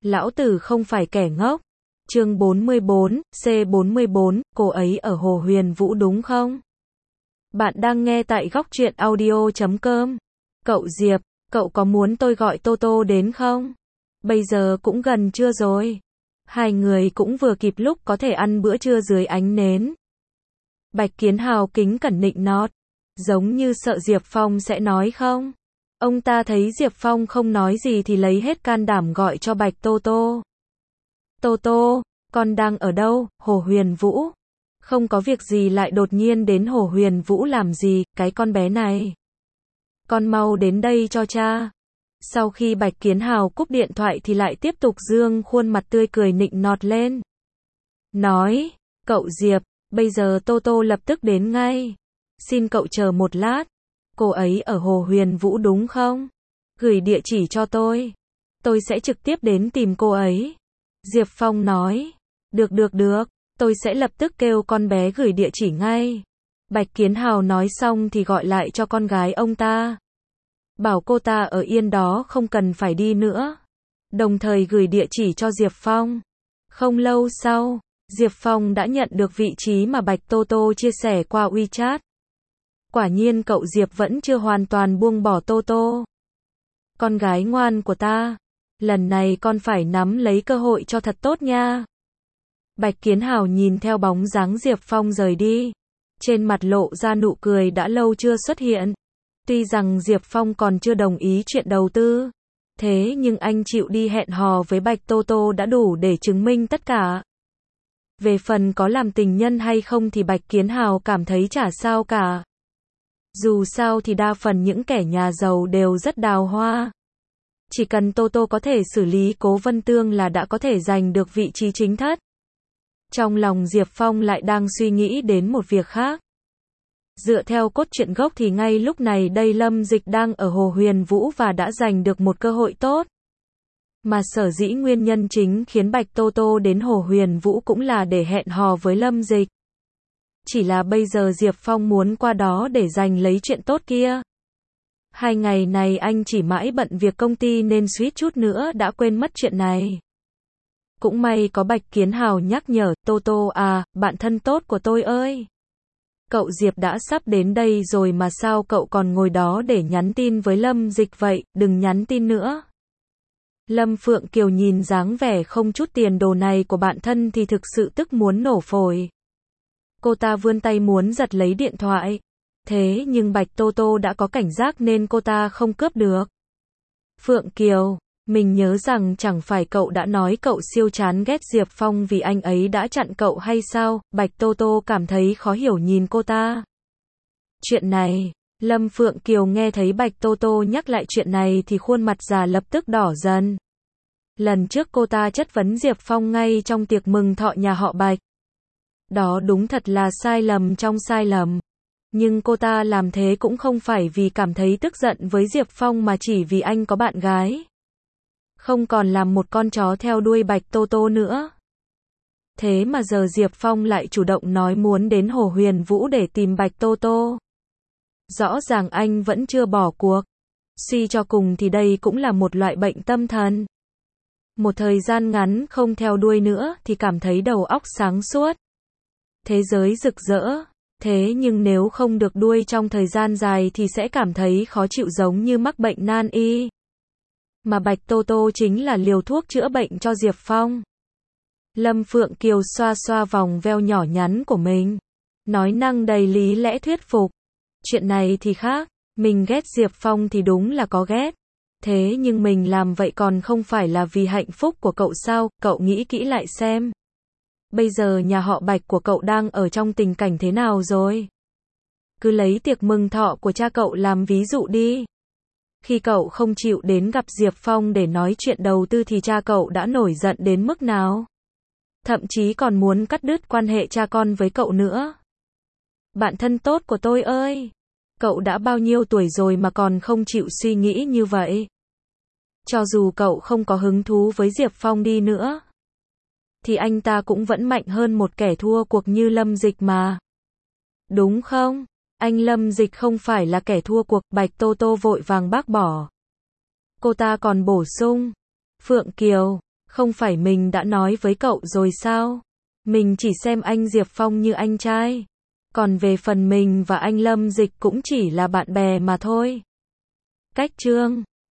Lão tử không phải kẻ ngốc. Chương 44, C44, cô ấy ở Hồ Huyền Vũ đúng không? Bạn đang nghe tại Góc Truyện Audio.com. Cậu Diệp, cậu có muốn tôi gọi Toto đến không? Bây giờ cũng gần trưa rồi. Hai người cũng vừa kịp lúc có thể ăn bữa trưa dưới ánh nến. Bạch Kiến Hào kính cẩn nịnh nọt, giống như sợ Diệp Phong sẽ nói không. Ông ta thấy Diệp Phong không nói gì thì lấy hết can đảm gọi cho Bạch Toto. Toto, con đang ở đâu? Hồ Huyền Vũ. Không có việc gì lại đột nhiên đến Hồ Huyền Vũ làm gì, cái con bé này. Con mau đến đây cho cha. Sau khi Bạch Kiến Hào cúp điện thoại thì lại tiếp tục dương khuôn mặt tươi cười nịnh nọt lên. Nói, cậu Diệp, bây giờ Toto lập tức đến ngay. Xin cậu chờ một lát. Cô ấy ở Hồ Huyền Vũ đúng không? Gửi địa chỉ cho tôi. Tôi sẽ trực tiếp đến tìm cô ấy. Diệp Phong nói. Được, tôi sẽ lập tức kêu con bé gửi địa chỉ ngay. Bạch Kiến Hào nói xong thì gọi lại cho con gái ông ta. Bảo cô ta ở yên đó không cần phải đi nữa. Đồng thời gửi địa chỉ cho Diệp Phong. Không lâu sau, Diệp Phong đã nhận được vị trí mà Bạch Toto chia sẻ qua WeChat. Quả nhiên cậu Diệp vẫn chưa hoàn toàn buông bỏ Toto. Con gái ngoan của ta, lần này con phải nắm lấy cơ hội cho thật tốt nha. Bạch Kiến Hào nhìn theo bóng dáng Diệp Phong rời đi. Trên mặt lộ ra nụ cười đã lâu chưa xuất hiện. Tuy rằng Diệp Phong còn chưa đồng ý chuyện đầu tư. Thế nhưng anh chịu đi hẹn hò với Bạch Toto đã đủ để chứng minh tất cả. Về phần có làm tình nhân hay không thì Bạch Kiến Hào cảm thấy chả sao cả. Dù sao thì đa phần những kẻ nhà giàu đều rất đào hoa. Chỉ cần Toto có thể xử lý Cố Vân Tương là đã có thể giành được vị trí chính thất. Trong lòng Diệp Phong lại đang suy nghĩ đến một việc khác. Dựa theo cốt truyện gốc thì ngay lúc này đây Lâm Dịch đang ở Hồ Huyền Vũ và đã giành được một cơ hội tốt. Mà sở dĩ nguyên nhân chính khiến Bạch Toto đến Hồ Huyền Vũ cũng là để hẹn hò với Lâm Dịch. Chỉ là bây giờ Diệp Phong muốn qua đó để giành lấy chuyện tốt kia. 2 ngày này anh chỉ mãi bận việc công ty nên suýt chút nữa đã quên mất chuyện này. Cũng may có Bạch Kiến Hào nhắc nhở, Toto à, bạn thân tốt của tôi ơi. Cậu Diệp đã sắp đến đây rồi mà sao cậu còn ngồi đó để nhắn tin với Lâm Dịch vậy, đừng nhắn tin nữa. Lâm Phượng Kiều nhìn dáng vẻ không chút tiền đồ này của bạn thân thì thực sự tức muốn nổ phổi. Cô ta vươn tay muốn giật lấy điện thoại. Thế nhưng Bạch Toto đã có cảnh giác nên cô ta không cướp được. Phượng Kiều, mình nhớ rằng chẳng phải cậu đã nói cậu siêu chán ghét Diệp Phong vì anh ấy đã chặn cậu hay sao? Bạch Toto cảm thấy khó hiểu nhìn cô ta. Chuyện này, Lâm Phượng Kiều nghe thấy Bạch Toto nhắc lại chuyện này thì khuôn mặt già lập tức đỏ dần. Lần trước cô ta chất vấn Diệp Phong ngay trong tiệc mừng thọ nhà họ Bạch. Đó đúng thật là sai lầm trong sai lầm. Nhưng cô ta làm thế cũng không phải vì cảm thấy tức giận với Diệp Phong mà chỉ vì anh có bạn gái. Không còn làm một con chó theo đuôi Bạch Toto nữa. Thế mà giờ Diệp Phong lại chủ động nói muốn đến Hồ Huyền Vũ để tìm Bạch Toto. Rõ ràng anh vẫn chưa bỏ cuộc. Suy cho cùng thì đây cũng là một loại bệnh tâm thần. Một thời gian ngắn không theo đuôi nữa thì cảm thấy đầu óc sáng suốt. Thế giới rực rỡ. Thế nhưng nếu không được đuôi trong thời gian dài thì sẽ cảm thấy khó chịu giống như mắc bệnh nan y. Mà Bạch Toto chính là liều thuốc chữa bệnh cho Diệp Phong. Lâm Phượng Kiều xoa xoa vòng veo nhỏ nhắn của mình. Nói năng đầy lý lẽ thuyết phục. Chuyện này thì khác. Mình ghét Diệp Phong thì đúng là có ghét. Thế nhưng mình làm vậy còn không phải là vì hạnh phúc của cậu sao? Cậu nghĩ kỹ lại xem. Bây giờ nhà họ Bạch của cậu đang ở trong tình cảnh thế nào rồi? Cứ lấy tiệc mừng thọ của cha cậu làm ví dụ đi. Khi cậu không chịu đến gặp Diệp Phong để nói chuyện đầu tư thì cha cậu đã nổi giận đến mức nào? Thậm chí còn muốn cắt đứt quan hệ cha con với cậu nữa. Bạn thân tốt của tôi ơi! Cậu đã bao nhiêu tuổi rồi mà còn không chịu suy nghĩ như vậy? Cho dù cậu không có hứng thú với Diệp Phong đi nữa, thì anh ta cũng vẫn mạnh hơn một kẻ thua cuộc như Lâm Dịch mà. Đúng không? Anh Lâm Dịch không phải là kẻ thua cuộc, Bạch Toto vội vàng bác bỏ. Cô ta còn bổ sung. Phượng Kiều, Không phải mình đã nói với cậu rồi sao? Mình chỉ xem anh Diệp Phong như anh trai. Còn về phần mình và anh Lâm Dịch cũng chỉ là bạn bè mà thôi. Cách chương